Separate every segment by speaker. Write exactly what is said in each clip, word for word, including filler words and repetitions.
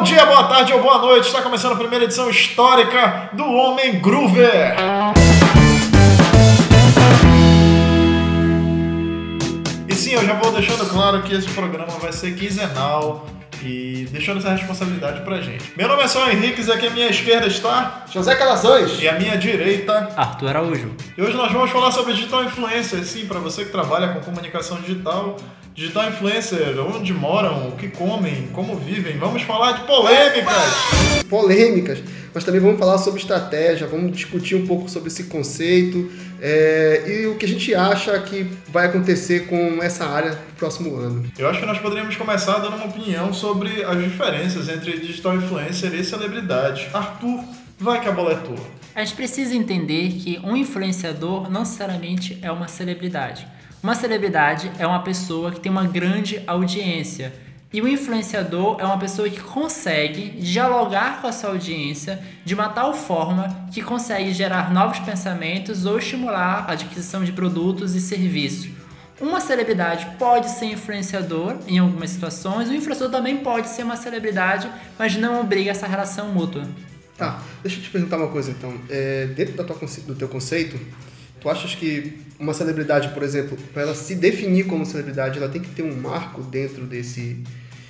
Speaker 1: Bom dia, boa tarde ou boa noite. Está começando a primeira edição histórica do Homem Groover. E sim, eu já vou deixando claro que esse programa vai ser quinzenal e deixando essa responsabilidade pra gente. Meu nome é São Henriques e aqui à minha esquerda está
Speaker 2: José Calazans.
Speaker 1: E à minha direita,
Speaker 3: Arthur Araújo.
Speaker 1: E hoje nós vamos falar sobre digital influencer. Sim, para você que trabalha com comunicação digital, digital influencer, onde moram, o que comem, como vivem. Vamos falar de polêmicas.
Speaker 2: Polêmicas. Mas também vamos falar sobre estratégia, vamos discutir um pouco sobre esse conceito é, e o que a gente acha que vai acontecer com essa área no próximo ano.
Speaker 1: Eu acho que nós poderíamos começar dando uma opinião sobre as diferenças entre digital influencer e celebridade. Arthur, vai que a bola é tua.
Speaker 3: A gente precisa entender que um influenciador não necessariamente é uma celebridade. Uma celebridade é uma pessoa que tem uma grande audiência. E o influenciador é uma pessoa que consegue dialogar com a sua audiência de uma tal forma que consegue gerar novos pensamentos ou estimular a adquisição de produtos e serviços. Uma celebridade pode ser influenciador em algumas situações, o influenciador também pode ser uma celebridade, mas não obriga essa relação mútua.
Speaker 2: Tá, deixa eu te perguntar uma coisa então. É, dentro da tua, do teu conceito, tu achas que uma celebridade, por exemplo, para ela se definir como celebridade, ela tem que ter um marco dentro desse...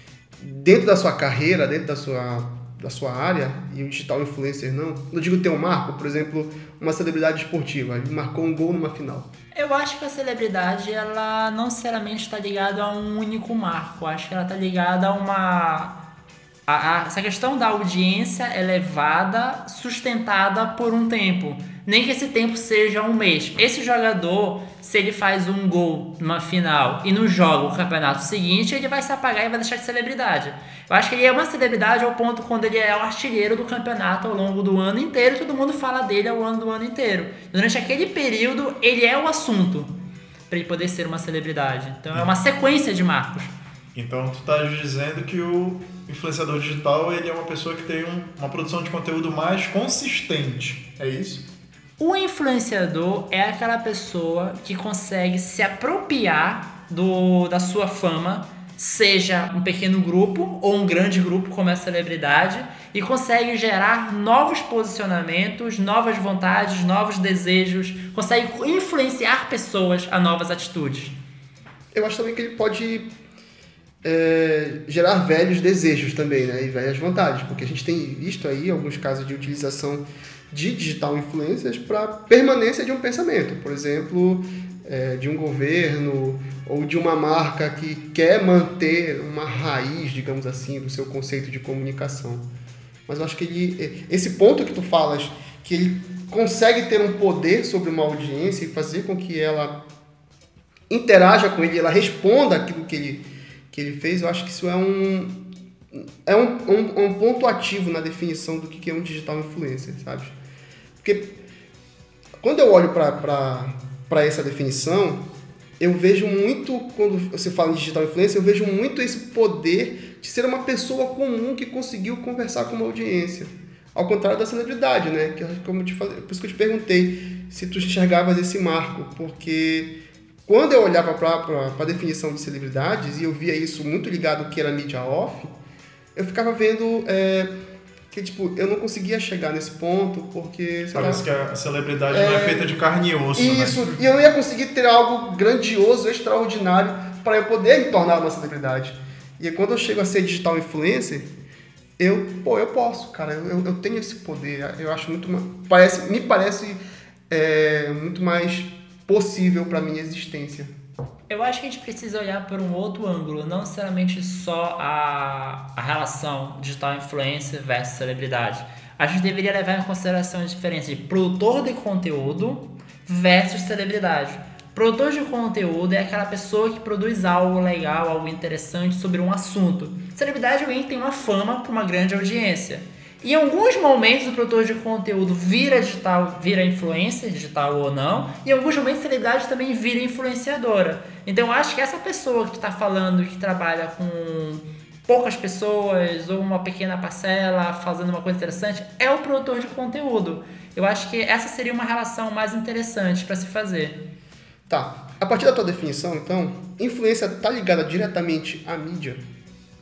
Speaker 2: dentro da sua carreira, dentro da sua, da sua área, e o digital influencer não? Eu digo ter um marco, por exemplo, uma celebridade esportiva, ele marcou um gol numa final.
Speaker 3: Eu acho que a celebridade, ela não necessariamente está ligada a um único marco. Eu acho que ela está ligada a uma... A, a, essa questão da audiência elevada, sustentada por um tempo. Nem que esse tempo seja um mês. Esse jogador, se ele faz um gol numa final e não joga o campeonato seguinte, ele vai se apagar e vai deixar de celebridade. Eu acho que ele é uma celebridade ao ponto quando ele é o artilheiro do campeonato ao longo do ano inteiro, todo mundo fala dele ao longo do ano inteiro. Durante aquele período, ele é o assunto para ele poder ser uma celebridade. Então é uma sequência de marcos.
Speaker 1: Então tu estás dizendo que o influenciador digital ele é uma pessoa que tem um, uma produção de conteúdo mais consistente, é isso?
Speaker 3: O influenciador é aquela pessoa que consegue se apropriar do, da sua fama, seja um pequeno grupo ou um grande grupo como é a celebridade, e consegue gerar novos posicionamentos, novas vontades, novos desejos, consegue influenciar pessoas a novas atitudes.
Speaker 2: Eu acho também que ele pode é, gerar velhos desejos também, né? E velhas vontades, porque a gente tem visto aí alguns casos de utilização de digital influencers para permanência de um pensamento, por exemplo, é, de um governo ou de uma marca que quer manter uma raiz, digamos assim, do seu conceito de comunicação. Mas eu acho que ele, esse ponto que tu falas, que ele consegue ter um poder sobre uma audiência e fazer com que ela interaja com ele, ela responda aquilo que ele, que ele fez, eu acho que isso é um, é um, um, um ponto ativo na definição do que é um digital influencer, sabe? Porque quando eu olho para essa definição, eu vejo muito, quando você fala em digital influencer, eu vejo muito esse poder de ser uma pessoa comum que conseguiu conversar com uma audiência. Ao contrário da celebridade, né? Que, como eu te falei, por isso que eu te perguntei se tu enxergavas esse marco, porque quando eu olhava para a definição de celebridades, e eu via isso muito ligado ao que era mídia off, eu ficava vendo... É, que, tipo, eu não conseguia chegar nesse ponto, porque...
Speaker 1: Parece lá, que a celebridade é, não é feita de carne e osso,
Speaker 2: isso,
Speaker 1: né?
Speaker 2: E eu não ia conseguir ter algo grandioso, extraordinário, para eu poder me tornar uma celebridade. E quando eu chego a ser digital influencer, eu, pô, eu posso, cara, eu, eu tenho esse poder. Eu acho muito... Parece, me parece é, muito mais possível para a minha existência.
Speaker 3: Eu acho que a gente precisa olhar por um outro ângulo, não necessariamente só a, a relação digital influencer versus celebridade. A gente deveria levar em consideração a diferença de produtor de conteúdo versus celebridade. Produtor de conteúdo é aquela pessoa que produz algo legal, algo interessante sobre um assunto. Celebridade é alguém que tem uma fama para uma grande audiência. Em alguns momentos o produtor de conteúdo vira digital, vira influencer, digital ou não, e em alguns momentos a celebridade também vira influenciadora. Então eu acho que essa pessoa que tu está falando, que trabalha com poucas pessoas ou uma pequena parcela fazendo uma coisa interessante, é o produtor de conteúdo. Eu acho que essa seria uma relação mais interessante para se fazer.
Speaker 2: Tá. A partir da tua definição, então, influência está ligada diretamente à mídia?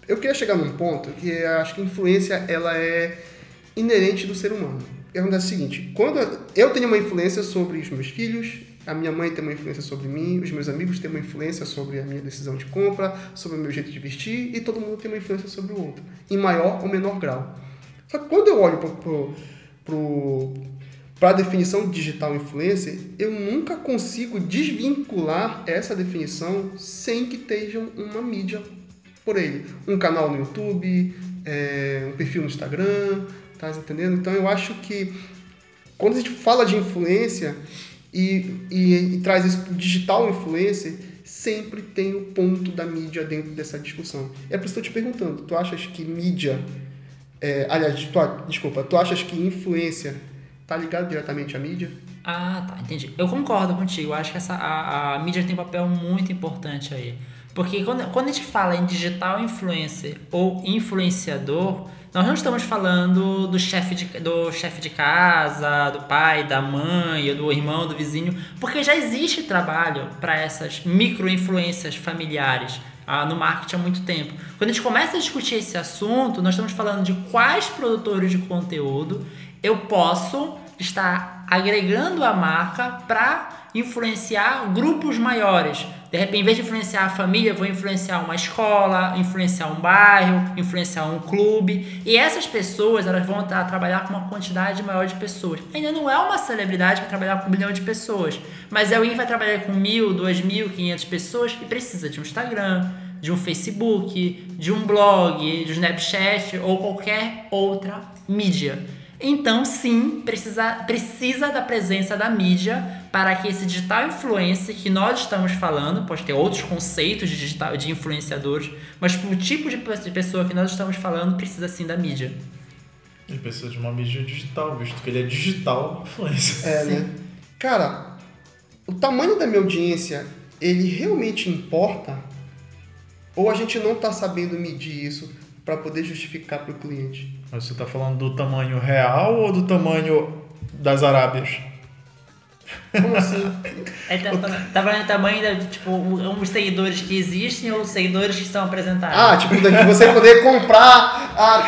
Speaker 2: Eu queria chegar num ponto que eu acho que a influência ela é inerente do ser humano. É o seguinte, quando eu tenho uma influência sobre os meus filhos, a minha mãe tem uma influência sobre mim, os meus amigos têm uma influência sobre a minha decisão de compra, sobre o meu jeito de vestir, e todo mundo tem uma influência sobre o outro, em maior ou menor grau. Só que quando eu olho para a definição de digital influencer, eu nunca consigo desvincular essa definição sem que esteja uma mídia por ele. Um canal no YouTube, é, um perfil no Instagram, tá entendendo? Então eu acho que quando a gente fala de influência e, e, e traz isso digital influencer, sempre tem o ponto da mídia dentro dessa discussão. É por isso que eu estou te perguntando, tu achas que mídia, é, aliás, tu, desculpa, tu achas que influência está ligado diretamente à mídia?
Speaker 3: Ah, tá, entendi. Eu concordo contigo, eu acho que essa, a, a mídia tem um papel muito importante aí. Porque quando, quando a gente fala em digital influencer ou influenciador, nós não estamos falando do chefe de, do chefe de casa, do pai, da mãe, do irmão, do vizinho, porque já existe trabalho para essas micro-influências familiares ah, no marketing há muito tempo. Quando a gente começa a discutir esse assunto, nós estamos falando de quais produtores de conteúdo eu posso estar agregando a marca para influenciar grupos maiores. De repente, em vez de influenciar a família, eu vou influenciar uma escola, influenciar um bairro, influenciar um clube. E essas pessoas, elas vão estar a trabalhar com uma quantidade maior de pessoas. Ainda não é uma celebridade que vai trabalhar com um bilhão de pessoas. Mas alguém que vai trabalhar com mil, duas mil, quinhentas pessoas e precisa de um Instagram, de um Facebook, de um blog, de um Snapchat ou qualquer outra mídia. Então, sim, precisa, precisa da presença da mídia para que esse digital influencer que nós estamos falando, pode ter outros conceitos de, digital, de influenciadores, mas o tipo de pessoa que nós estamos falando precisa sim da mídia.
Speaker 1: Ele precisa de uma mídia digital, visto que ele é digital influencer.
Speaker 2: É, sim. Né? Cara, o tamanho da minha audiência, ele realmente importa? Ou a gente não está sabendo medir isso para poder justificar para o cliente?
Speaker 1: Mas você está falando do tamanho real ou do tamanho das Arábias?
Speaker 2: Como assim?
Speaker 3: Ele tá falando, tá falando do tamanho da, tipo, os seguidores que existem ou os seguidores que estão apresentados?
Speaker 2: Ah, tipo, você poder comprar... Ah,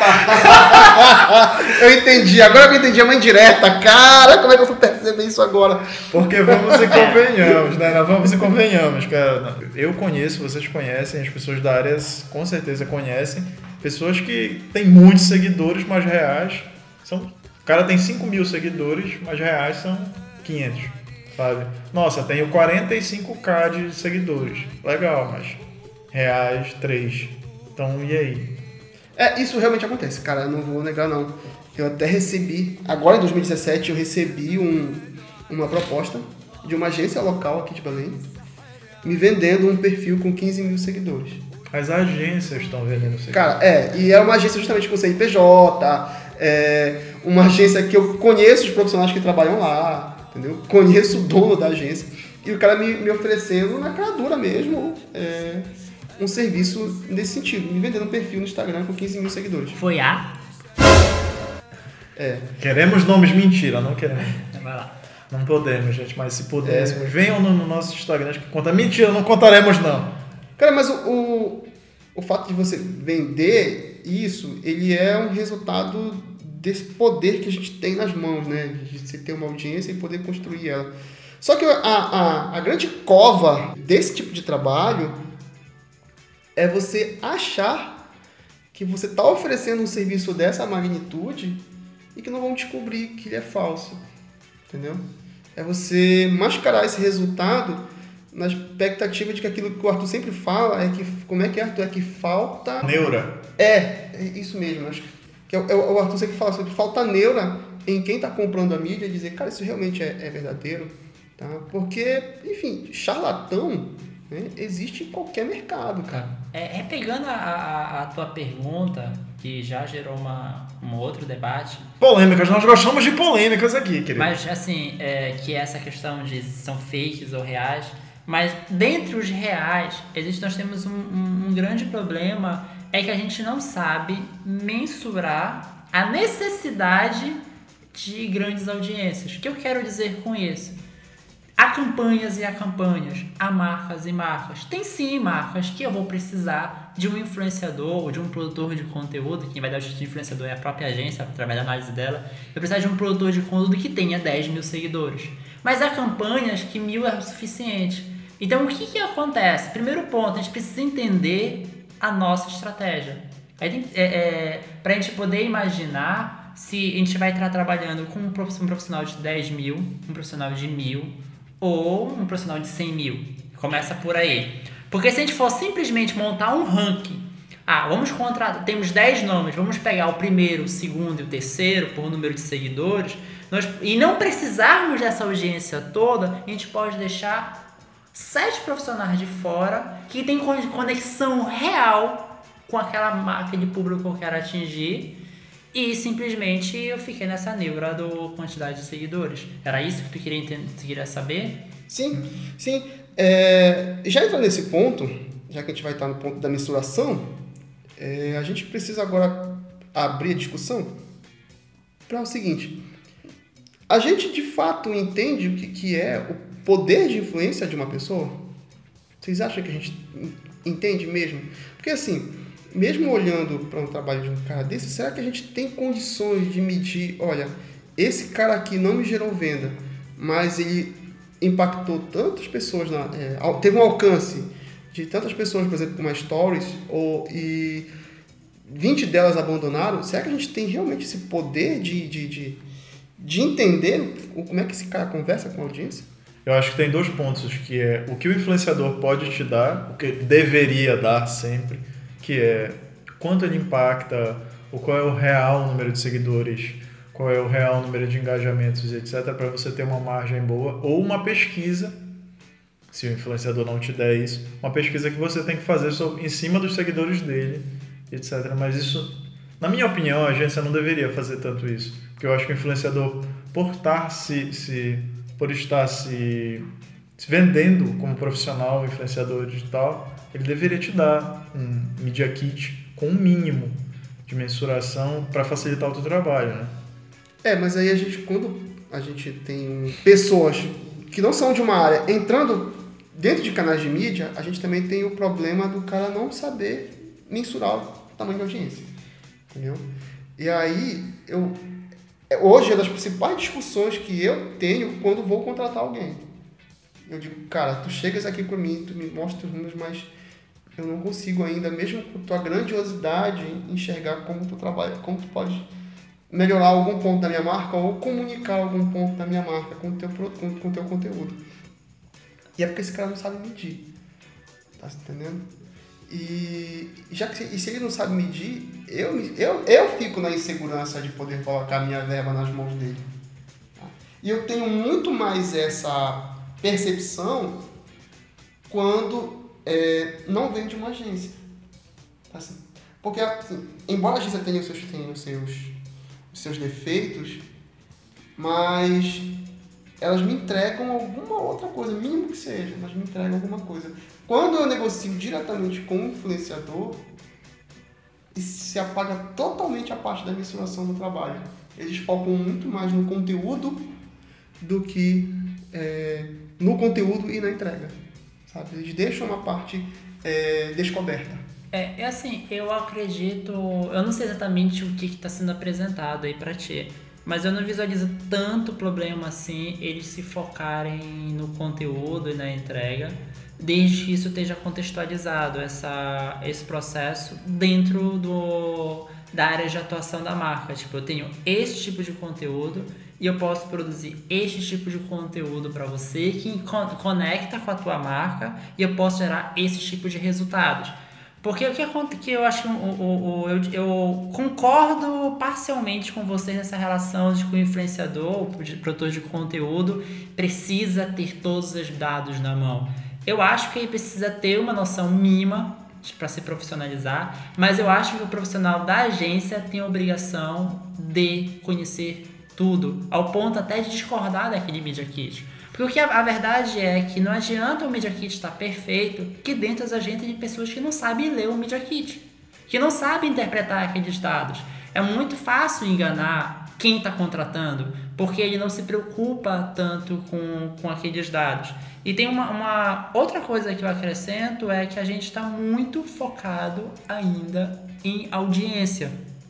Speaker 2: tá. Eu entendi. Agora que eu entendi, é uma indireta. Cara, como é que eu fui perceber isso agora?
Speaker 1: Porque vamos e convenhamos, né? Vamos e convenhamos, cara. Eu conheço, vocês conhecem, as pessoas da área com certeza conhecem. Pessoas que têm muitos seguidores, mas reais são... O cara tem cinco mil seguidores, mas reais são quinhentos, sabe? Nossa, tenho quarenta e cinco mil de seguidores. Legal, mas reais, três. Então, e aí?
Speaker 2: É, isso realmente acontece, cara. Eu não vou negar, não. Eu até recebi... Agora, em dois mil e dezessete, eu recebi um, uma proposta de uma agência local aqui de Belém me vendendo um perfil com quinze mil seguidores.
Speaker 1: As agências estão vendendo seguidores.
Speaker 2: Cara, é. E é uma agência justamente com C N P J, é uma agência que eu conheço os profissionais que trabalham lá, entendeu? Conheço o dono da agência. E o cara me, me oferecendo na cara dura mesmo é, um serviço nesse sentido. Me vendendo um perfil no Instagram com quinze mil seguidores.
Speaker 3: Foi a?
Speaker 2: É.
Speaker 1: Queremos nomes mentira, não queremos.
Speaker 3: Vai lá.
Speaker 1: Não podemos, gente, mas se pudéssemos, é. venham no, no nosso Instagram que conta. Mentira, não contaremos, não.
Speaker 2: Cara, mas o, o, o fato de você vender isso, ele é um resultado desse poder que a gente tem nas mãos, né? De você ter uma audiência e poder construir ela. Só que a, a, a grande cova desse tipo de trabalho é você achar que você está oferecendo um serviço dessa magnitude e que não vão descobrir que ele é falso, entendeu? É você mascarar esse resultado na expectativa de que aquilo que o Arthur sempre fala é que... Como é que é, Arthur? É que falta...
Speaker 1: Neura.
Speaker 2: É, é isso mesmo. Acho que é, é, o Arthur sempre fala sobre falta neura em quem está comprando a mídia e dizer, cara, isso realmente é, é verdadeiro. Tá? Porque, enfim, charlatão, né, existe em qualquer mercado, cara.
Speaker 3: É, é pegando a, a, a tua pergunta, que já gerou uma, um outro debate.
Speaker 1: Polêmicas, nós gostamos de polêmicas aqui, querido.
Speaker 3: Mas, assim, é, que é essa questão de são fakes ou reais... Mas dentre os reais, existe, nós temos um, um, um grande problema, é que a gente não sabe mensurar a necessidade de grandes audiências. O que eu quero dizer com isso? Há campanhas e há campanhas, há marcas e marcas. Tem sim marcas que eu vou precisar de um influenciador ou de um produtor de conteúdo, quem vai dar o título de influenciador é a própria agência, através da análise dela. Eu preciso de um produtor de conteúdo que tenha dez mil seguidores. Mas há campanhas que mil é o suficiente. Então o que, que acontece? Primeiro ponto, a gente precisa entender a nossa estratégia. É, é, para a gente poder imaginar se a gente vai estar trabalhando com um profissional de dez mil, um profissional de mil ou um profissional de cem mil. Começa por aí. Porque se a gente for simplesmente montar um ranking, ah, vamos contratar, temos dez nomes, vamos pegar o primeiro, o segundo e o terceiro por número de seguidores, nós, e não precisarmos dessa audiência toda, a gente pode deixar sete profissionais de fora que tem conexão real com aquela marca de público que eu quero atingir. E simplesmente eu fiquei nessa neura do quantidade de seguidores. Era isso que tu queria, entender, tu queria saber?
Speaker 2: Sim, sim. É, já entrando nesse ponto, já que a gente vai estar no ponto da mensuração, é, a gente precisa agora abrir a discussão para o seguinte. A gente de fato entende o que, que é o poder de influência de uma pessoa? Vocês acham que a gente entende mesmo? Porque assim... Mesmo olhando para um trabalho de um cara desse, será que a gente tem condições de medir, olha, esse cara aqui não me gerou venda, mas ele impactou tantas pessoas, na, é, teve um alcance de tantas pessoas, por exemplo, com uma stories, ou, e vinte delas abandonaram, será que a gente tem realmente esse poder de, de, de, de entender como é que esse cara conversa com a audiência?
Speaker 1: Eu acho que tem dois pontos, que é o que o influenciador pode te dar, o que deveria dar sempre, que é quanto ele impacta, ou qual é o real número de seguidores, qual é o real número de engajamentos, etcétera, para você ter uma margem boa, ou uma pesquisa, se o influenciador não te der isso, uma pesquisa que você tem que fazer sobre, em cima dos seguidores dele, etcétera. Mas isso, na minha opinião, a agência não deveria fazer tanto isso, porque eu acho que o influenciador, por estar se, se, por estar se, se vendendo como profissional, influenciador digital, ele deveria te dar um Media Kit com um mínimo de mensuração para facilitar o teu trabalho, né?
Speaker 2: É, mas aí a gente, quando a gente tem pessoas que não são de uma área entrando dentro de canais de mídia, a gente também tem o problema do cara não saber mensurar o tamanho da audiência, entendeu? E aí, eu, hoje é das principais discussões que eu tenho quando vou contratar alguém. Eu digo, cara, tu chegas aqui para mim, tu me mostra os números, mas eu não consigo ainda, mesmo com tua grandiosidade, enxergar como tu trabalha, como tu pode melhorar algum ponto da minha marca ou comunicar algum ponto da minha marca com o teu, com, com teu conteúdo. E é porque esse cara não sabe medir. Tá entendendo? E, já que, e se ele não sabe medir, eu, eu, eu fico na insegurança de poder colocar a minha verba nas mãos dele. Tá? E eu tenho muito mais essa percepção quando é, não vem de uma agência. Assim, porque, assim, embora a agência tenha os seus, tenha os seus, os seus defeitos, mas elas me entregam alguma outra coisa, mínimo que seja, mas me entregam alguma coisa. Quando eu negocio diretamente com o influenciador, se apaga totalmente a parte da mensuração do trabalho. Eles focam muito mais no conteúdo do que é, no conteúdo e na entrega. Sabe? Eles deixam uma parte é, descoberta.
Speaker 3: É, é assim, eu acredito... Eu não sei exatamente o que está sendo apresentado aí para ti, mas eu não visualizo tanto problema assim eles se focarem no conteúdo e na entrega, desde que isso esteja contextualizado, essa, esse processo dentro do, da área de atuação da marca. Tipo, eu tenho esse tipo de conteúdo e eu posso produzir este tipo de conteúdo para você que conecta com a tua marca e eu posso gerar esse tipo de resultados. Porque o que, que eu acho, o, o, o, eu, eu concordo parcialmente com vocês nessa relação de que o influenciador, o produtor de conteúdo, precisa ter todos os dados na mão. Eu acho que ele precisa ter uma noção mínima para se profissionalizar, mas eu acho que o profissional da agência tem a obrigação de conhecer tudo, ao ponto até de discordar daquele Media Kit. Porque o que a, a verdade é que não adianta o Media Kit estar perfeito, que dentro da agência tem pessoas que não sabem ler o Media Kit, que não sabem interpretar aqueles dados. É muito fácil enganar quem está contratando, porque ele não se preocupa tanto com, com aqueles dados. E tem uma, uma outra coisa que eu acrescento, é que a gente está muito focado ainda em audiência.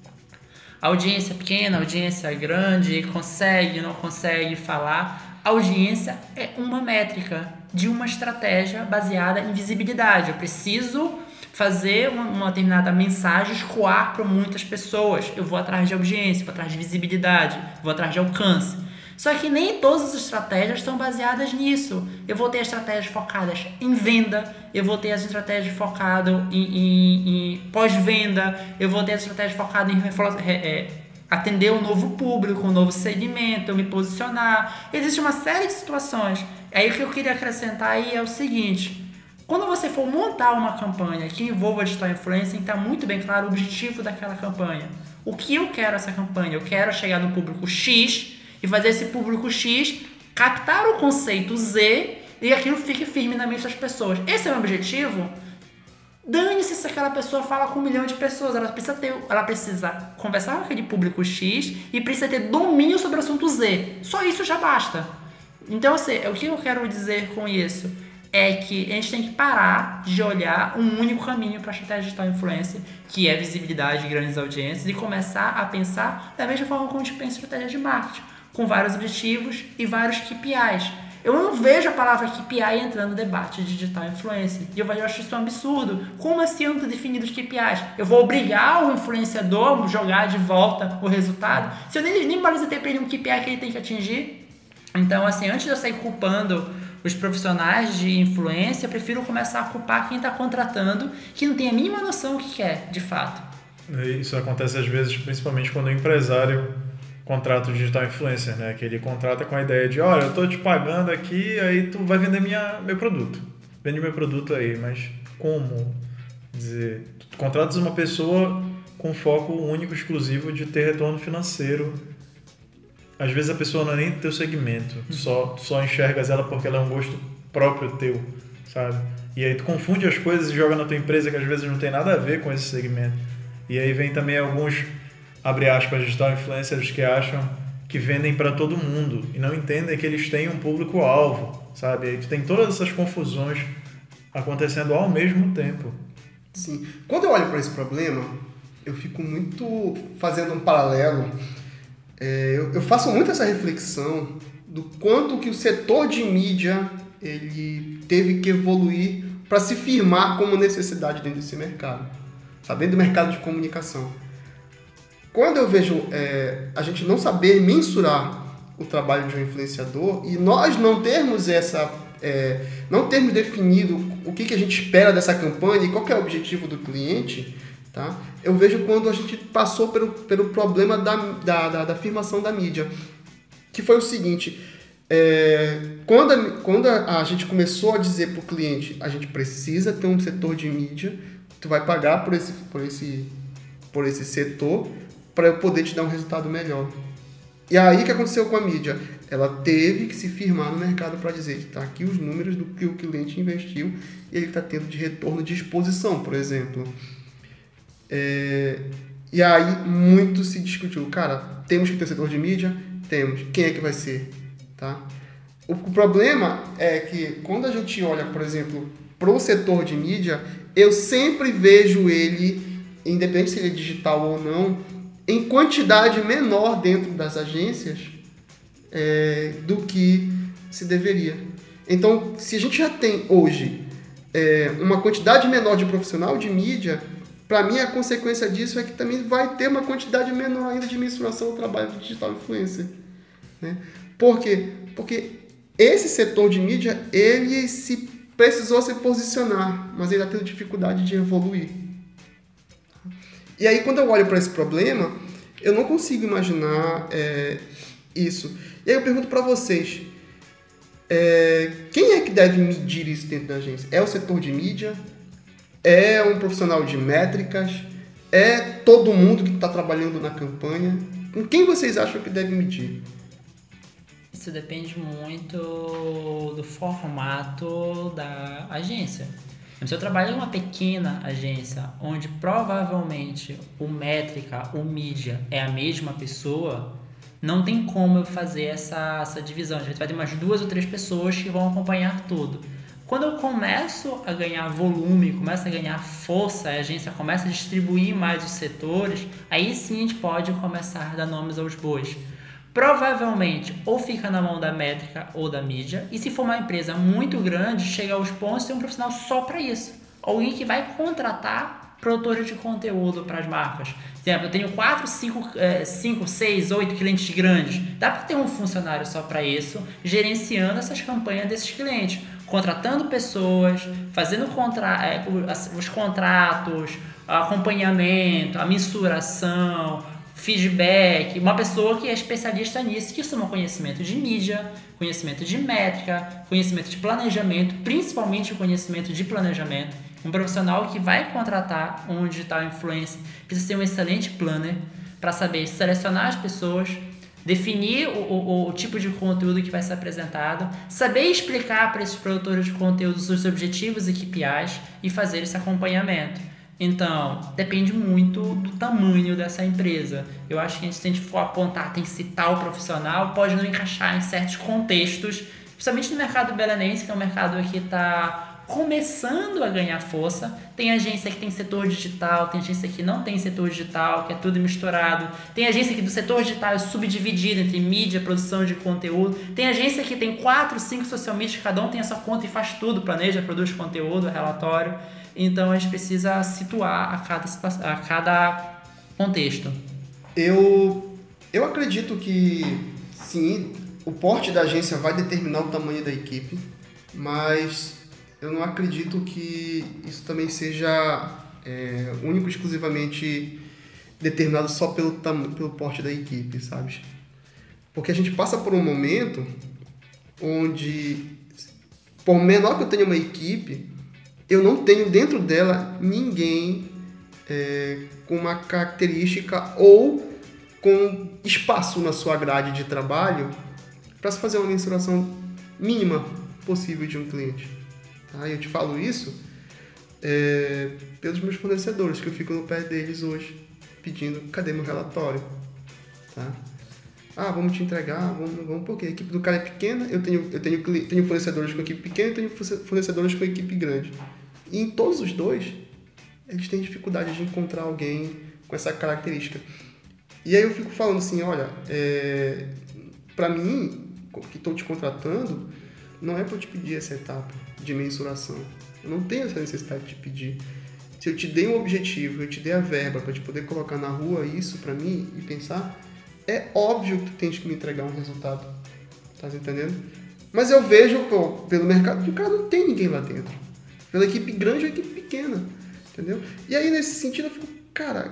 Speaker 3: Audiência pequena, audiência grande, consegue, não consegue falar. Audiência é uma métrica de uma estratégia baseada em visibilidade. Eu preciso fazer uma, uma determinada mensagem escoar para muitas pessoas. Eu vou atrás de audiência, vou atrás de visibilidade, vou atrás de alcance. Só que nem todas as estratégias estão baseadas nisso. Eu vou ter estratégias focadas em venda, eu vou ter as estratégias focadas em, em, em pós-venda, eu vou ter as estratégias focadas em é, atender um novo público, um novo segmento, me posicionar. Existe uma série de situações. Aí o que eu queria acrescentar aí é o seguinte: quando você for montar uma campanha que envolva digital influencing, está muito bem claro o objetivo daquela campanha. O que eu quero essa campanha? Eu quero chegar no público X e fazer esse público X captar o conceito Z e aquilo fique firme na mente das pessoas. Esse é o meu objetivo. Dane-se se aquela pessoa fala com um milhão de pessoas. Ela precisa, ter, ela precisa conversar com aquele público X e precisa ter domínio sobre o assunto Z. Só isso já basta. Então, assim, o que eu quero dizer com isso é que a gente tem que parar de olhar um único caminho para a estratégia digital influencer, que é visibilidade e grandes audiências, e começar a pensar da mesma forma como a gente pensa em estratégia de marketing, com vários objetivos e vários K P Is. Eu não vejo a palavra K P I entrando no debate de digital influencer. E eu acho isso um absurdo. Como assim eu não estou definindo os K P Is? Eu vou obrigar o influenciador a jogar de volta o resultado? Se eu nem, nem balizei para ele um K P I que ele tem que atingir. Então, assim, antes de eu sair culpando os profissionais de influência, eu prefiro começar a culpar quem está contratando, que não tem a mínima noção do que quer, de fato.
Speaker 1: Isso acontece às vezes, principalmente quando o empresário contrata o digital influencer, né? Que ele contrata com a ideia de, olha, eu estou te pagando aqui, aí tu vai vender minha, meu produto. Vende meu produto aí, mas como? Quer dizer, tu contratas uma pessoa com foco único, exclusivo de ter retorno financeiro. Às vezes a pessoa não é nem do teu segmento, tu só, tu só enxergas ela porque ela é um gosto próprio teu, sabe? E aí tu confunde as coisas e joga na tua empresa que às vezes não tem nada a ver com esse segmento. E aí vem também alguns, abre aspas, digital influencers que acham que vendem para todo mundo e não entendem que eles têm um público-alvo, sabe? Aí tu tem todas essas confusões acontecendo ao mesmo tempo.
Speaker 2: Sim. Quando eu olho para esse problema, eu fico muito fazendo um paralelo. É, eu, eu faço muito essa reflexão do quanto que o setor de mídia ele teve que evoluir para se firmar como necessidade dentro desse mercado, sabe? Dentro do mercado de comunicação. Quando eu vejo é, a gente não saber mensurar o trabalho de um influenciador e nós não termos essa, é, não termos definido o que, que a gente espera dessa campanha e qual que é o objetivo do cliente, tá? Eu vejo quando a gente passou pelo, pelo problema da, da, da, da afirmação da mídia, que foi o seguinte, é, quando, a, quando a, a gente começou a dizer para o cliente, a gente precisa ter um setor de mídia, tu vai pagar por esse, por esse, por esse setor para eu poder te dar um resultado melhor. E aí o que aconteceu com a mídia? Ela teve que se firmar no mercado para dizer, está aqui os números do que o cliente investiu e ele está tendo de retorno de exposição, por exemplo. É, e aí muito se discutiu, cara, temos que ter setor de mídia? Temos. Quem é que vai ser? Tá? O, o problema é que quando a gente olha, por exemplo, para o setor de mídia, eu sempre vejo ele, independente se ele é digital ou não, em quantidade menor dentro das agências é, do que se deveria. Então, se a gente já tem hoje é, uma quantidade menor de profissional de mídia, para mim, a consequência disso é que também vai ter uma quantidade menor ainda de mensuração do trabalho do digital influencer. Né? Por quê? Porque esse setor de mídia, ele se precisou se posicionar, mas ele está tendo dificuldade de evoluir. E aí, quando eu olho para esse problema, eu não consigo imaginar é, isso. E aí eu pergunto para vocês, é, quem é que deve medir isso dentro da agência? É o setor de mídia? É um profissional de métricas? É todo mundo que está trabalhando na campanha? Com quem vocês acham que deve medir?
Speaker 3: Isso depende muito do formato da agência. Se eu trabalho em uma pequena agência, onde provavelmente o métrica, o mídia é a mesma pessoa, não tem como eu fazer essa, essa divisão. A gente vai ter umas duas ou três pessoas que vão acompanhar tudo. Quando eu começo a ganhar volume, começo a ganhar força, a agência começa a distribuir mais os setores, aí sim a gente pode começar a dar nomes aos bois. Provavelmente ou fica na mão da métrica ou da mídia, e se for uma empresa muito grande, chega aos pontos de ter um profissional só para isso. Alguém que vai contratar produtores de conteúdo para as marcas. Por exemplo, eu tenho quatro, cinco, seis, oito clientes grandes. Dá para ter um funcionário só para isso, gerenciando essas campanhas desses clientes, contratando pessoas, fazendo contra, é, os contratos, acompanhamento, a mensuração, feedback, uma pessoa que é especialista nisso, que soma conhecimento de mídia, conhecimento de métrica, conhecimento de planejamento, principalmente o conhecimento de planejamento. Um profissional que vai contratar um digital influencer precisa ser um excelente planner para saber selecionar as pessoas, definir o, o, o tipo de conteúdo que vai ser apresentado, saber explicar para esses produtores de conteúdo os seus objetivos e K P Is e fazer esse acompanhamento. Então, depende muito do tamanho dessa empresa. Eu acho que a gente, se a gente for apontar, tem que citar o profissional, pode não encaixar em certos contextos, principalmente no mercado belenense, que é um mercado que está começando a ganhar força. Tem agência que tem setor digital, tem agência que não tem setor digital, que é tudo misturado. Tem agência que do setor digital é subdividido entre mídia, produção de conteúdo. Tem agência que tem quatro, cinco social media, cada um tem a sua conta e faz tudo, planeja, produz conteúdo, relatório. Então a gente precisa situar a cada, a cada contexto.
Speaker 2: Eu, eu acredito que sim, o porte da agência vai determinar o tamanho da equipe, mas eu não acredito que isso também seja é, único e exclusivamente determinado só pelo, pelo porte da equipe, sabe? Porque a gente passa por um momento onde, por menor que eu tenha uma equipe, eu não tenho dentro dela ninguém é, com uma característica ou com espaço na sua grade de trabalho para se fazer uma mensuração mínima possível de um cliente. Tá? Eu te falo isso é, pelos meus fornecedores, que eu fico no pé deles hoje, pedindo, cadê meu relatório? Tá? Ah, vamos te entregar, vamos, vamos porque a equipe do cara é pequena, eu tenho, eu tenho, tenho fornecedores com equipe pequena e tenho fornecedores com equipe grande. E em todos os dois, eles têm dificuldade de encontrar alguém com essa característica. E aí eu fico falando assim, olha, é, para mim, que estou te contratando, não é para eu te pedir essa etapa de mensuração. Eu não tenho essa necessidade de te pedir. Se eu te dei um objetivo, eu te dei a verba para te poder colocar na rua isso para mim e pensar, é óbvio que tu tens que me entregar um resultado. Tá entendendo? Mas eu vejo pô, pelo mercado que o cara não tem ninguém lá dentro. Pela equipe grande ou equipe pequena, entendeu? E aí, nesse sentido, eu fico, cara,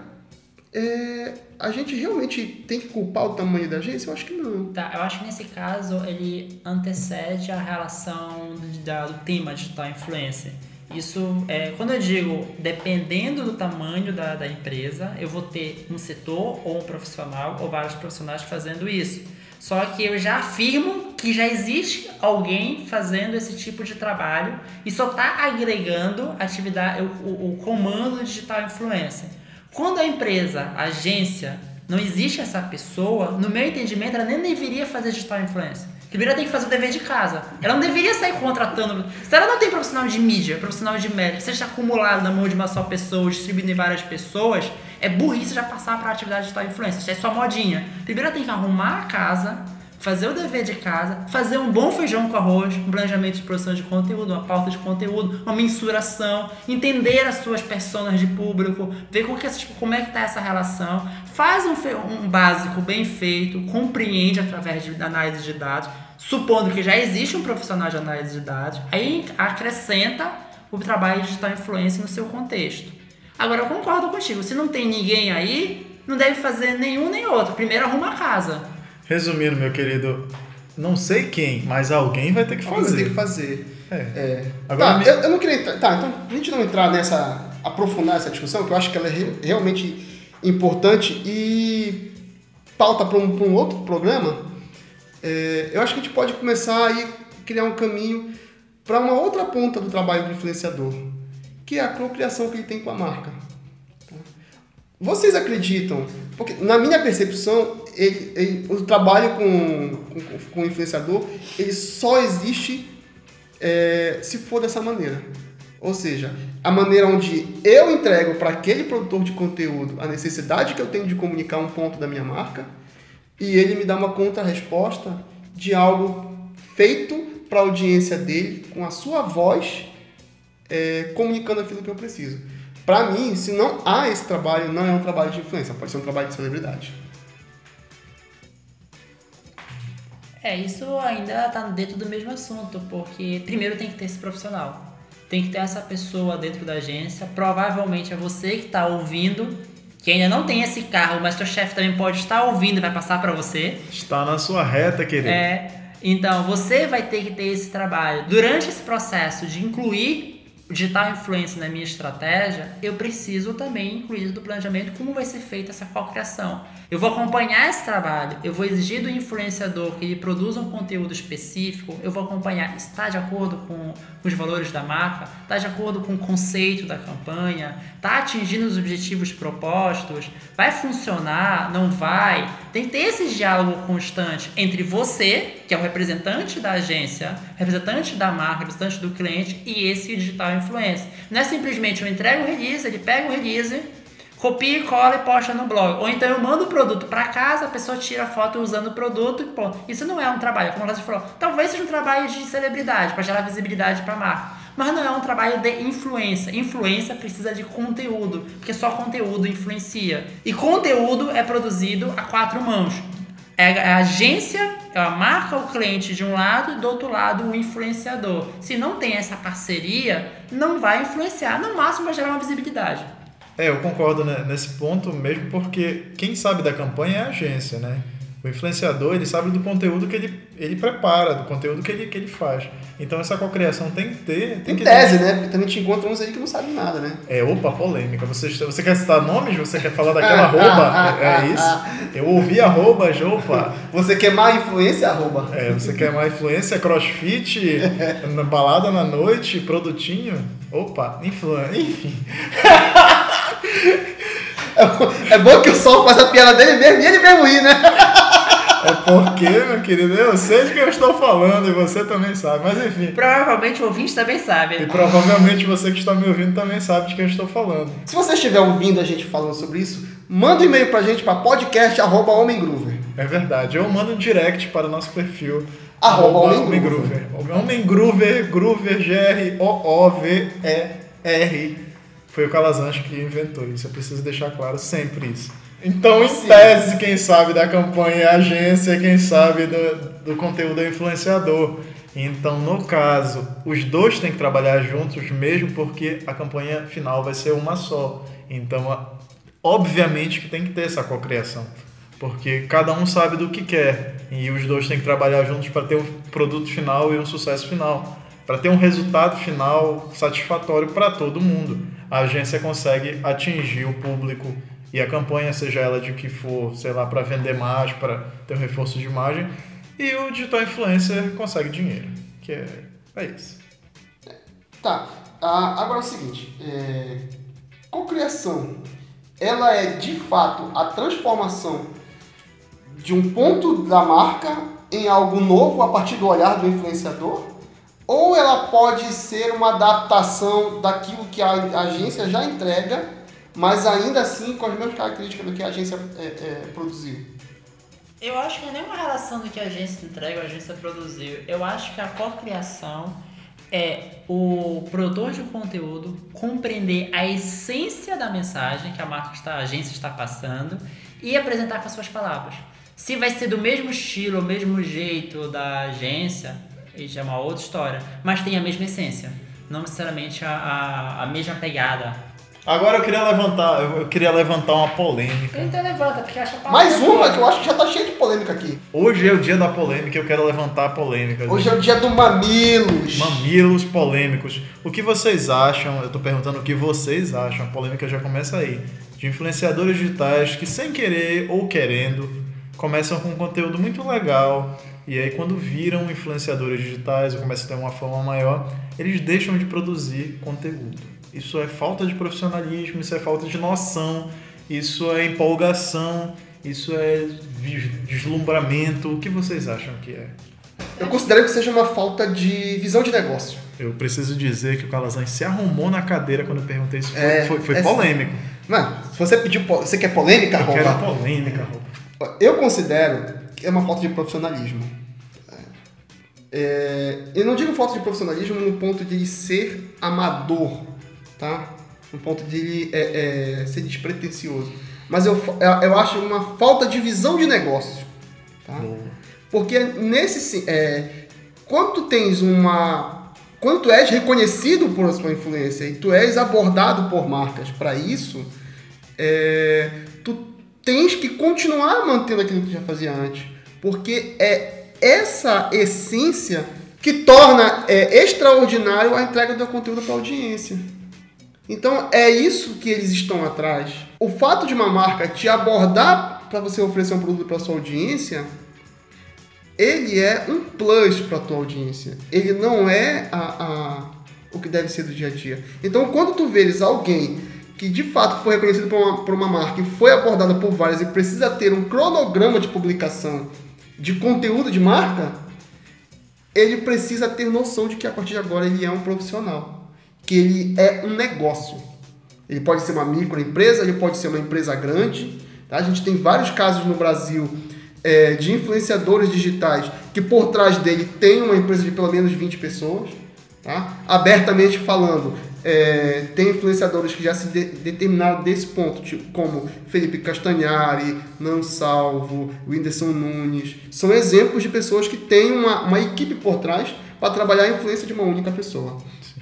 Speaker 2: é, a gente realmente tem que culpar o tamanho da agência? Eu acho que não.
Speaker 3: Tá, eu acho que nesse caso, ele antecede a relação do, do tema digital influencer. Isso, é, quando eu digo, dependendo do tamanho da, da empresa, eu vou ter um setor ou um profissional ou vários profissionais fazendo isso. Só que eu já afirmo que já existe alguém fazendo esse tipo de trabalho e só está agregando atividade, o, o, o comando digital influencer. Quando a empresa, a agência, não existe essa pessoa, no meu entendimento, ela nem deveria fazer digital influencer. Primeiro ela tem que fazer o dever de casa. Ela não deveria sair contratando. Se ela não tem profissional de mídia, profissional de médica, seja acumulado na mão de uma só pessoa, distribuído em várias pessoas, é burrice já passar para a atividade digital influencer. Isso é só modinha. Primeiro ela tem que arrumar a casa, fazer o dever de casa, fazer um bom feijão com arroz, um planejamento de produção de conteúdo, uma pauta de conteúdo, uma mensuração, entender as suas personas de público, ver como, que, como é que está essa relação, faz um, um básico bem feito, compreende através de análise de dados, supondo que já existe um profissional de análise de dados, aí acrescenta o trabalho de digital influencer no seu contexto. Agora, eu concordo contigo, se não tem ninguém aí, não deve fazer nenhum nem outro. Primeiro arruma a casa.
Speaker 1: Resumindo, meu querido, não sei quem, mas alguém vai ter que fazer.
Speaker 2: Vai ter que fazer.
Speaker 1: É.
Speaker 2: É.
Speaker 1: Agora
Speaker 2: tá,
Speaker 1: me...
Speaker 2: eu, eu não queria entrar... Tá, então, pra gente não entrar nessa... aprofundar essa discussão, que eu acho que ela é re, realmente importante e pauta para um, um outro programa, é, eu acho que a gente pode começar a criar um caminho para uma outra ponta do trabalho do influenciador, que é a cocriação que ele tem com a marca. Tá? Vocês acreditam, porque na minha percepção, ele, ele, o trabalho com, com, com o influenciador, ele só existe é, se for dessa maneira. Ou seja, a maneira onde eu entrego para aquele produtor de conteúdo a necessidade que eu tenho de comunicar um ponto da minha marca e ele me dá uma contra-resposta de algo feito para a audiência dele, com a sua voz, é, comunicando aquilo que eu preciso. Para mim, se não há esse trabalho, não é um trabalho de influência, pode ser um trabalho de celebridade.
Speaker 3: É, isso ainda está dentro do mesmo assunto, porque primeiro tem que ter esse profissional. Tem que ter essa pessoa dentro da agência, provavelmente é você que está ouvindo, que ainda não tem esse carro, mas seu chefe também pode estar ouvindo e vai passar para você.
Speaker 1: Está na sua reta, querido.
Speaker 3: É, então você vai ter que ter esse trabalho. Durante esse processo de incluir o digital influencer na minha estratégia, eu preciso também incluir do planejamento como vai ser feita essa cocriação. Eu vou acompanhar esse trabalho, eu vou exigir do influenciador que ele produza um conteúdo específico, eu vou acompanhar, está de acordo com, com os valores da marca, está de acordo com o conceito da campanha, está atingindo os objetivos propostos, vai funcionar, não vai. Tem que ter esse diálogo constante entre você, que é o representante da agência, representante da marca, representante do cliente, e esse digital influencer. Não é simplesmente eu entrego o release, ele pega o release, copia e cola e posta no blog. Ou então eu mando o produto para casa, a pessoa tira a foto usando o produto e pô. Isso não é um trabalho, como você falou, talvez seja um trabalho de celebridade, para gerar visibilidade para a marca. Mas não é um trabalho de influência. Influência precisa de conteúdo, porque só conteúdo influencia. E conteúdo é produzido a quatro mãos. É a agência, é a marca, o cliente de um lado e do outro lado o influenciador. Se não tem essa parceria, não vai influenciar, no máximo vai gerar uma visibilidade.
Speaker 1: É, eu concordo nesse ponto mesmo, porque quem sabe da campanha é a agência, né? O influenciador, ele sabe do conteúdo que ele, ele prepara, do conteúdo que ele, que ele faz. Então essa cocriação tem que ter... Tem
Speaker 2: em
Speaker 1: que
Speaker 2: tese,
Speaker 1: ter.
Speaker 2: né? Porque também te encontra uns aí que não sabem nada, né?
Speaker 1: É, opa, polêmica. Você, você quer citar nomes? Você quer falar daquela arroba? É, é isso? Eu ouvi arrobas, opa.
Speaker 2: Você quer má influência, arroba?
Speaker 1: É, você quer má influência, crossfit, na balada na noite, produtinho? Opa, influência, enfim...
Speaker 2: É bom que o Sol faz a piada dele mesmo e ele mesmo ri, né?
Speaker 1: É porque, meu querido, eu sei de que eu estou falando e você também sabe, mas enfim.
Speaker 3: Provavelmente o ouvinte também sabe.
Speaker 1: E provavelmente você que está me ouvindo também sabe de que eu estou falando.
Speaker 2: Se você estiver ouvindo a gente falando sobre isso, manda um e-mail pra gente para podcast arroba homemgroover.
Speaker 1: É verdade, eu mando um direct para o nosso perfil.
Speaker 2: Arroba homemgroover.
Speaker 1: Homemgroover, Groover, G R O O V E R. Foi o Calazans que inventou isso, eu preciso deixar claro sempre isso. Então, em Sim. tese, quem sabe da campanha é a agência, quem sabe do, do conteúdo é o influenciador. Então, no caso, os dois têm que trabalhar juntos mesmo, porque a campanha final vai ser uma só. Então, obviamente que tem que ter essa cocriação, porque cada um sabe do que quer e os dois têm que trabalhar juntos para ter um produto final e um sucesso final, para ter um resultado final satisfatório para todo mundo. A agência consegue atingir o público e a campanha, seja ela de que for, sei lá, para vender mais, para ter um reforço de imagem, e o digital influencer consegue dinheiro, que é, é isso.
Speaker 2: Tá, ah, agora é o seguinte, é, cocriação, ela é de fato a transformação de um ponto da marca em algo novo a partir do olhar do influenciador? Ou ela pode ser uma adaptação daquilo que a agência já entrega, mas ainda assim com as mesmas características do que a agência é, é, produziu?
Speaker 3: Eu acho que não é nenhuma relação do que a agência entrega ou a agência produziu. Eu acho que a cocriação é o produtor de conteúdo compreender a essência da mensagem que a marca está, a agência está passando e apresentar com as suas palavras. Se vai ser do mesmo estilo, o mesmo jeito da agência, isso é uma outra história, mas tem a mesma essência, não necessariamente a, a, a mesma pegada.
Speaker 1: Agora eu queria levantar, eu queria levantar uma polêmica.
Speaker 3: Então levanta, porque acha
Speaker 2: mais uma, que eu acho que já tá cheio de polêmica aqui.
Speaker 1: Hoje é o dia da polêmica, eu quero levantar a polêmica.
Speaker 2: Hoje é o dia do mamilos.
Speaker 1: Mamilos polêmicos. O que vocês acham, eu tô perguntando o que vocês acham, a polêmica já começa aí, de influenciadores digitais que sem querer ou querendo começam com um conteúdo muito legal. E aí quando viram influenciadores digitais ou começam a ter uma fama maior, eles deixam de produzir conteúdo. Isso é falta de profissionalismo, isso é falta de noção, isso é empolgação, isso é deslumbramento. O que vocês acham que é?
Speaker 2: Eu considero que seja uma falta de visão de negócio.
Speaker 1: Eu preciso dizer que o Calazans se arrumou na cadeira quando eu perguntei isso. Foi,
Speaker 2: É,
Speaker 1: foi, foi
Speaker 2: é
Speaker 1: polêmico.
Speaker 2: Mano, se você pediu... po- Você quer polêmica,
Speaker 1: Eu
Speaker 2: Roma?
Speaker 1: quero polêmica, Roma.
Speaker 2: Eu considero que é uma falta de profissionalismo. É, eu não digo falta de profissionalismo no ponto de ele ser amador, tá? No ponto de ele é, é, ser despretensioso. Mas eu, eu acho uma falta de visão de negócio, tá? Porque nesse... É, quando tu tens uma... Quando tu és reconhecido por sua influência e tu és abordado por marcas para isso, é, tu tens que continuar mantendo aquilo que tu já fazia antes. Porque é essa essência que torna é, extraordinário a entrega do conteúdo para a audiência. Então é isso que eles estão atrás. O fato de uma marca te abordar para você oferecer um produto para sua audiência, ele é um plus para a tua audiência. Ele não é a, a, o que deve ser do dia a dia. Então quando tu vês alguém que de fato foi reconhecido por uma, por uma marca e foi abordada por várias e precisa ter um cronograma de publicação de conteúdo de marca, ele precisa ter noção de que a partir de agora ele é um profissional, que ele é um negócio. Ele pode ser uma microempresa, ele pode ser uma empresa grande, tá? A gente tem vários casos no Brasil é, de influenciadores digitais que por trás dele tem uma empresa de pelo menos vinte pessoas, tá? Abertamente falando, é, tem influenciadores que já se de, determinaram desse ponto, tipo, como Felipe Castanhari, Não Salvo, Whindersson Nunes. São exemplos de pessoas que têm uma, uma equipe por trás para trabalhar a influência de uma única pessoa.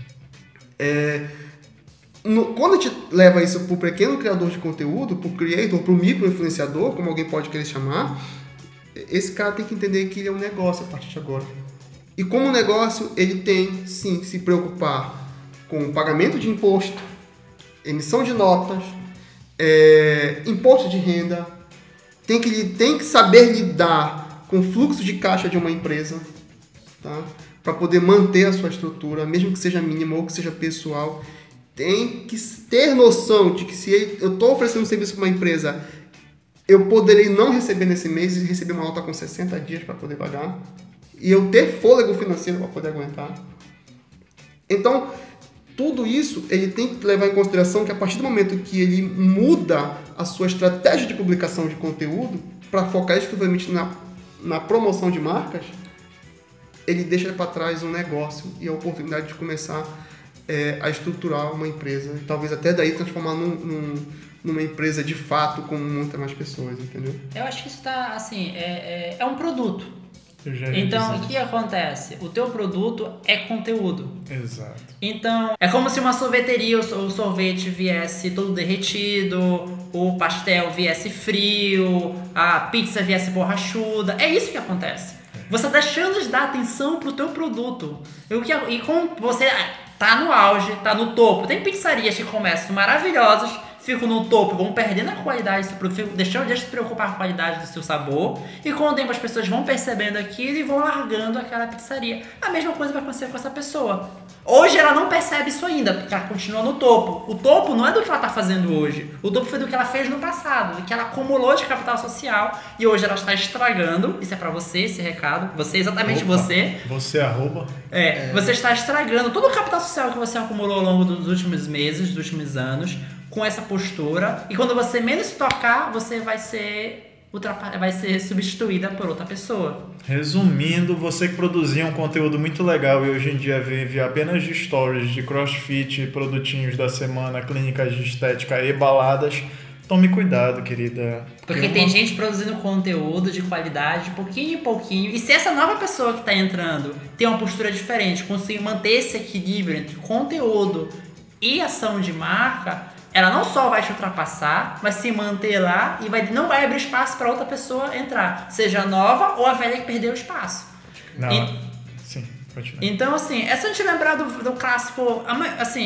Speaker 2: É, no, quando a gente leva isso para o pequeno criador de conteúdo, para o creator, para o micro-influenciador, como alguém pode querer chamar, esse cara tem que entender que ele é um negócio a partir de agora. E como negócio, ele tem, sim, que se preocupar com o pagamento de imposto, emissão de notas, é, imposto de renda, tem que, tem que saber lidar com o fluxo de caixa de uma empresa, tá? Para poder manter a sua estrutura, mesmo que seja mínima ou que seja pessoal. Tem que ter noção de que se ele, eu estou oferecendo um serviço para uma empresa, eu poderei não receber nesse mês e receber uma nota com sessenta dias para poder pagar. E eu ter fôlego financeiro para poder aguentar. Então, tudo isso ele tem que levar em consideração que a partir do momento que ele muda a sua estratégia de publicação de conteúdo para focar exclusivamente na, na promoção de marcas, ele deixa para trás um negócio e a oportunidade de começar é, a estruturar uma empresa. E talvez até daí transformar num, num, numa empresa de fato com muitas mais pessoas, entendeu?
Speaker 3: Eu acho que isso tá, assim, é, é, é um produto.
Speaker 1: dizer.
Speaker 3: Então, o que acontece? O teu produto é conteúdo.
Speaker 1: Exato.
Speaker 3: Então, é como se uma sorveteria, o sorvete viesse todo derretido, o pastel viesse frio, a pizza viesse borrachuda. É isso que acontece. Você tá deixando de dar atenção pro teu produto. E como você tá no auge, tá no topo. Tem pizzarias que começam maravilhosas, ficam no topo, vão perdendo a qualidade, deixando de se preocupar com a qualidade do seu sabor, e com o tempo as pessoas vão percebendo aquilo e vão largando aquela pizzaria. A mesma coisa vai acontecer com essa pessoa. Hoje ela não percebe isso ainda, porque ela continua no topo. O topo não é do que ela está fazendo hoje, o topo foi do que ela fez no passado, do que ela acumulou de capital social, e hoje ela está estragando. Isso é pra você, esse recado, você, exatamente
Speaker 1: Opa,
Speaker 3: você.
Speaker 1: Você arroba.
Speaker 3: É, é, você está estragando todo o capital social que você acumulou ao longo dos últimos meses, dos últimos anos, com essa postura, e quando você menos se tocar, você vai ser, ultrapa- vai ser substituída por outra pessoa.
Speaker 1: Resumindo, você que produzia um conteúdo muito legal e hoje em dia vive apenas de stories, de crossfit, produtinhos da semana, clínicas de estética e baladas, tome cuidado, querida.
Speaker 3: Porque
Speaker 1: uma...
Speaker 3: tem gente produzindo conteúdo de qualidade, de pouquinho em pouquinho, e se essa nova pessoa que está entrando tem uma postura diferente, conseguir manter esse equilíbrio entre conteúdo e ação de marca, ela não só vai te ultrapassar, vai se manter lá e vai, não vai abrir espaço para outra pessoa entrar, seja nova ou a velha que perdeu o espaço.
Speaker 1: Não,
Speaker 3: e,
Speaker 1: sim, continua.
Speaker 3: Então, assim, é só a gente lembrar do, do clássico, assim,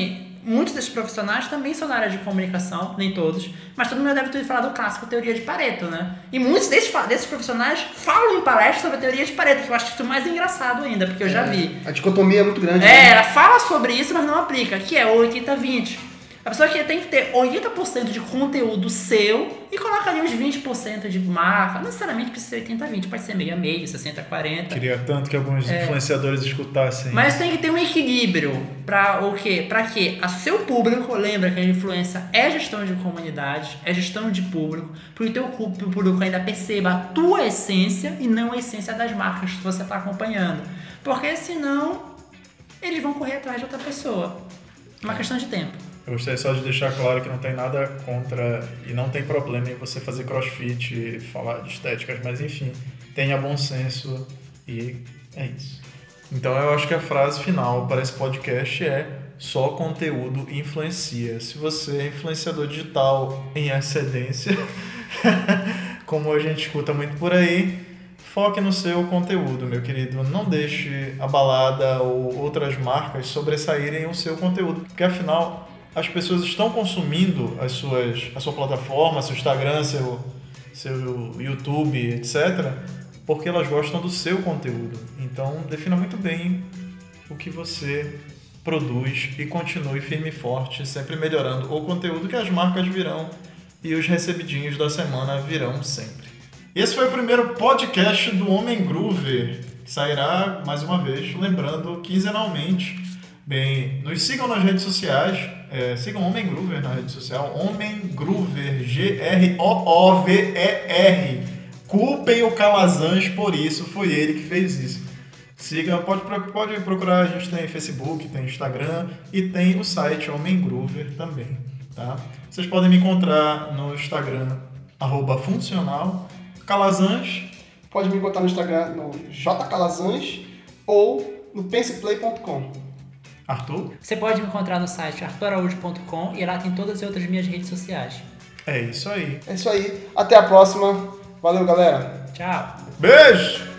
Speaker 3: muitos desses profissionais também são na área de comunicação, nem todos, mas todo mundo deve ter falado do clássico teoria de Pareto, né? E muitos desses, desses profissionais falam em palestras sobre a teoria de Pareto, que eu acho isso mais engraçado ainda, porque eu já vi.
Speaker 2: A dicotomia é muito grande.
Speaker 3: É,
Speaker 2: né?
Speaker 3: ela fala sobre isso, mas não aplica, que é o oitenta vinte. A pessoa que tem que ter oitenta por cento de conteúdo seu e coloca ali uns vinte por cento de marca. Não necessariamente precisa ser oitenta vinte, pode ser meio a meio, sessenta a quarenta.
Speaker 1: Queria tanto que alguns é. influenciadores escutassem.
Speaker 3: Mas tem que ter um equilíbrio para o quê? Para que a seu público, lembra que a influência é gestão de comunidade, é gestão de público, para o teu público ainda perceba a tua essência e não a essência das marcas que você está acompanhando. Porque senão eles vão correr atrás de outra pessoa. É uma questão de tempo.
Speaker 1: Eu gostaria só de deixar claro que não tem nada contra e não tem problema em você fazer crossfit e falar de estéticas, mas enfim, tenha bom senso e é isso. Então eu acho que a frase final para esse podcast é: só conteúdo influencia. Se você é influenciador digital em excedência, como a gente escuta muito por aí, foque no seu conteúdo, meu querido. Não deixe a balada ou outras marcas sobressaírem o seu conteúdo, porque afinal as pessoas estão consumindo as suas, a sua plataforma, seu Instagram, seu, seu YouTube, etcétera, porque elas gostam do seu conteúdo. Então, defina muito bem o que você produz e continue firme e forte, sempre melhorando o conteúdo, que as marcas virão e os recebidinhos da semana virão sempre. Esse foi o primeiro podcast do Homem Groover, que sairá, mais uma vez, lembrando, quinzenalmente. Bem, nos sigam nas redes sociais, é, sigam o Homem Groover na rede social, Homem Groover, G R O O V E R. Culpem o Calazans por isso, foi ele que fez isso. Siga, pode, pode procurar, a gente tem Facebook, tem Instagram e tem o site Homem Groover também, tá? Vocês podem me encontrar no Instagram, arroba funcional, Calazans.
Speaker 2: Pode me encontrar no Instagram, no jcalazans ou no penseplay ponto com.
Speaker 1: Arthur?
Speaker 3: Você pode me encontrar no site arthur araújo ponto com e lá tem todas as outras minhas redes sociais.
Speaker 1: É isso aí.
Speaker 2: É isso aí. Até a próxima. Valeu, galera.
Speaker 3: Tchau.
Speaker 1: Beijo!